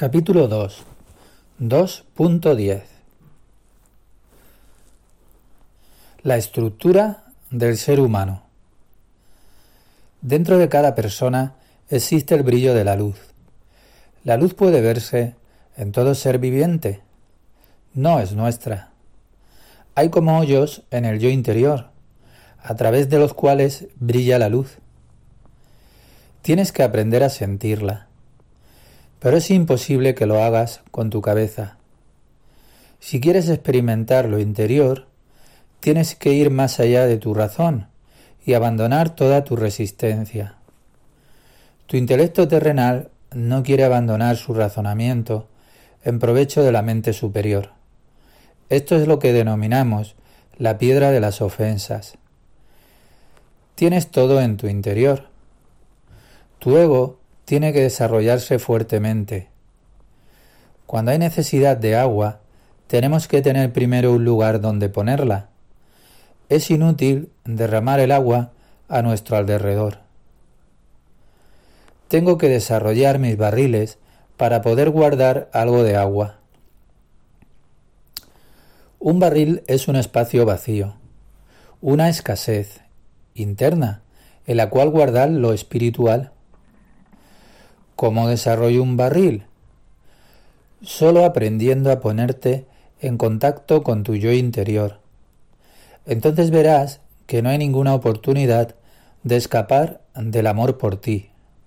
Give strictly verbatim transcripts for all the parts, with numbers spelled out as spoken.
Capítulo dos. dos punto diez. La estructura del ser humano. Dentro de cada persona existe el brillo de la luz. La luz puede verse en todo ser viviente. No es nuestra. Hay como hoyos en el yo interior, a través de los cuales brilla la luz. Tienes que aprender a sentirla. Pero es imposible que lo hagas con tu cabeza. Si quieres experimentar lo interior, tienes que ir más allá de tu razón y abandonar toda tu resistencia. Tu intelecto terrenal no quiere abandonar su razonamiento en provecho de la mente superior. Esto es lo que denominamos la piedra de las ofensas. Tienes todo en tu interior. Tu ego tiene que desarrollarse fuertemente. Cuando hay necesidad de agua, tenemos que tener primero un lugar donde ponerla. Es inútil derramar el agua a nuestro alrededor. Tengo que desarrollar mis barriles para poder guardar algo de agua. Un barril es un espacio vacío, una escasez interna en la cual guardar lo espiritual. ¿Cómo desarrollo un barril? Solo aprendiendo a ponerte en contacto con tu yo interior. Entonces verás que no hay ninguna oportunidad de escapar del amor por ti.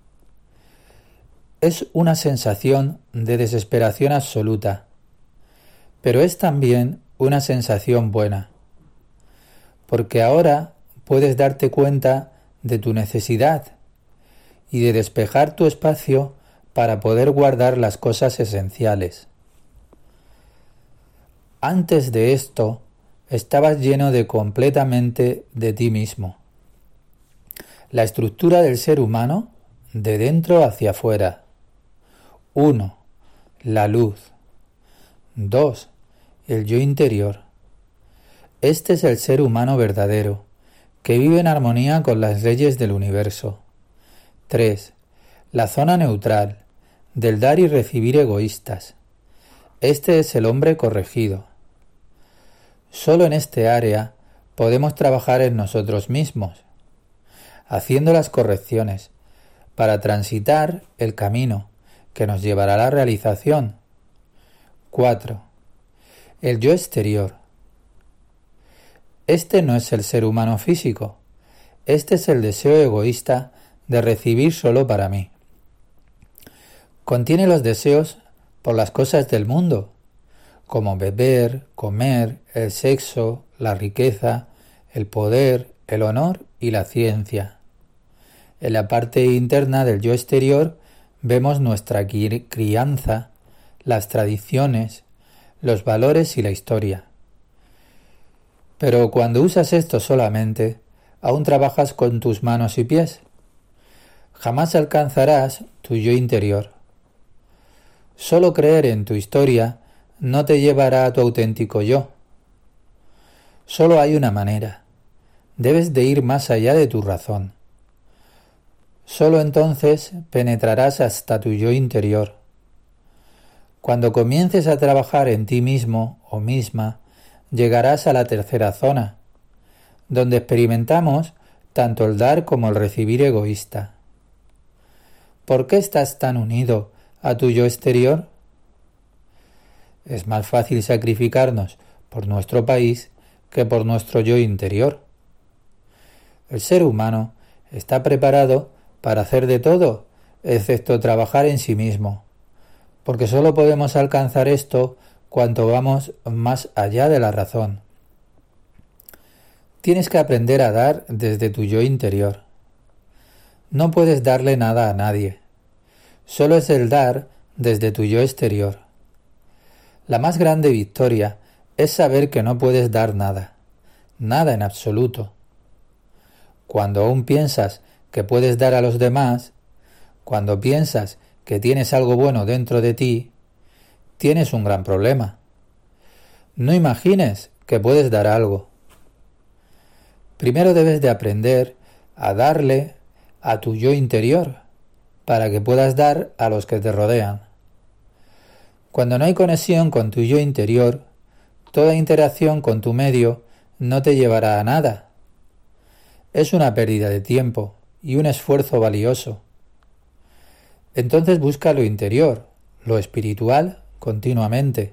Es una sensación de desesperación absoluta, pero es también una sensación buena, porque ahora puedes darte cuenta de tu necesidad y de despejar tu espacio para poder guardar las cosas esenciales. Antes de esto, estabas lleno de completamente de ti mismo. La estructura del ser humano, de dentro hacia afuera. Uno, la luz. Dos, el yo interior. Este es el ser humano verdadero, que vive en armonía con las leyes del universo. tres. La zona neutral, del dar y recibir egoístas. Este es el hombre corregido. Solo en este área podemos trabajar en nosotros mismos, haciendo las correcciones, para transitar el camino que nos llevará a la realización. cuatro. El yo exterior. Este no es el ser humano físico. Este es el deseo egoísta de recibir solo para mí. Contiene los deseos por las cosas del mundo, como beber, comer, el sexo, la riqueza, el poder, el honor y la ciencia. En la parte interna del yo exterior vemos nuestra crianza, las tradiciones, los valores y la historia. Pero cuando usas esto solamente, aún trabajas con tus manos y pies. Jamás alcanzarás tu yo interior. Solo creer en tu historia no te llevará a tu auténtico yo. Solo hay una manera. Debes de ir más allá de tu razón. Solo entonces penetrarás hasta tu yo interior. Cuando comiences a trabajar en ti mismo o misma, llegarás a la tercera zona, donde experimentamos tanto el dar como el recibir egoísta. ¿Por qué estás tan unido a tu yo exterior? Es más fácil sacrificarnos por nuestro país que por nuestro yo interior. El ser humano está preparado para hacer de todo, excepto trabajar en sí mismo, porque solo podemos alcanzar esto cuanto vamos más allá de la razón. Tienes que aprender a dar desde tu yo interior. No puedes darle nada a nadie. Solo es el dar desde tu yo exterior. La más grande victoria es saber que no puedes dar nada, nada en absoluto. Cuando aún piensas que puedes dar a los demás, cuando piensas que tienes algo bueno dentro de ti, tienes un gran problema. No imagines que puedes dar algo. Primero debes de aprender a darle a tu yo interior, para que puedas dar a los que te rodean. Cuando no hay conexión con tu yo interior, toda interacción con tu medio no te llevará a nada. Es una pérdida de tiempo y un esfuerzo valioso. Entonces busca lo interior, lo espiritual, continuamente.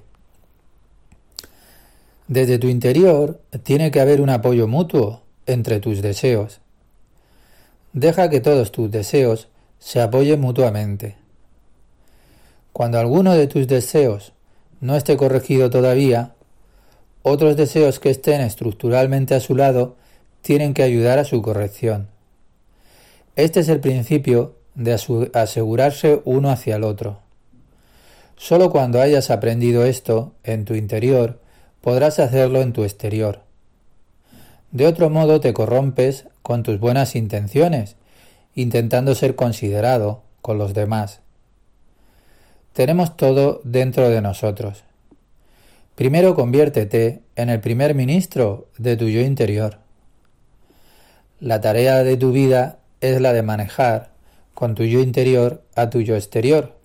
Desde tu interior tiene que haber un apoyo mutuo entre tus deseos. Deja que todos tus deseos se apoyen mutuamente. Cuando alguno de tus deseos no esté corregido todavía, otros deseos que estén estructuralmente a su lado tienen que ayudar a su corrección. Este es el principio de asegurarse uno hacia el otro. Solo cuando hayas aprendido esto en tu interior, podrás hacerlo en tu exterior. De otro modo te corrompes con tus buenas intenciones, intentando ser considerado con los demás. Tenemos todo dentro de nosotros. Primero conviértete en el primer ministro de tu yo interior. La tarea de tu vida es la de manejar con tu yo interior a tu yo exterior.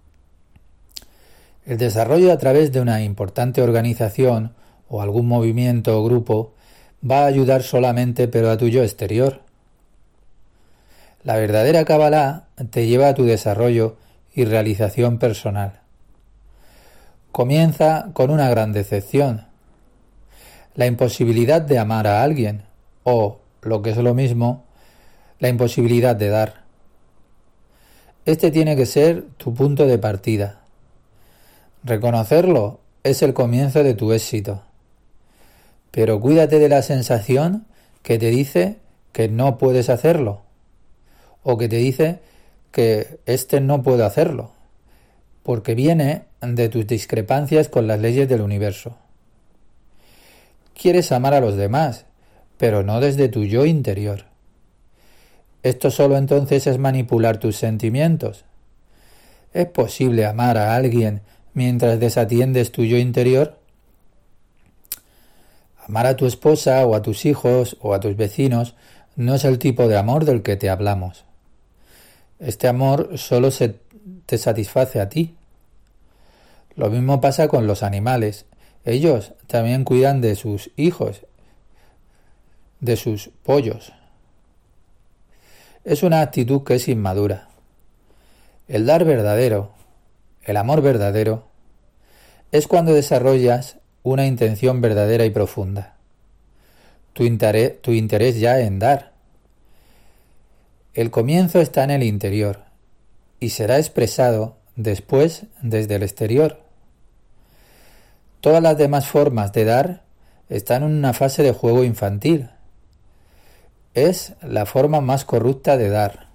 El desarrollo a través de una importante organización o algún movimiento o grupo va a ayudar solamente pero a tu yo exterior. La verdadera Kabbalah te lleva a tu desarrollo y realización personal. Comienza con una gran decepción, la imposibilidad de amar a alguien o, lo que es lo mismo, la imposibilidad de dar. Este tiene que ser tu punto de partida. Reconocerlo es el comienzo de tu éxito. Pero cuídate de la sensación que te dice que no puedes hacerlo, o que te dice que este no puedo hacerlo, porque viene de tus discrepancias con las leyes del universo. Quieres amar a los demás, pero no desde tu yo interior. Esto solo entonces es manipular tus sentimientos. ¿Es posible amar a alguien mientras desatiendes tu yo interior? Amar a tu esposa o a tus hijos o a tus vecinos no es el tipo de amor del que te hablamos. Este amor solo se te satisface a ti. Lo mismo pasa con los animales. Ellos también cuidan de sus hijos, de sus pollos. Es una actitud que es inmadura. El dar verdadero, el amor verdadero, es cuando desarrollas una intención verdadera y profunda. Tu interés, tu interés ya en dar. El comienzo está en el interior y será expresado después desde el exterior. Todas las demás formas de dar están en una fase de juego infantil. Es la forma más corrupta de dar.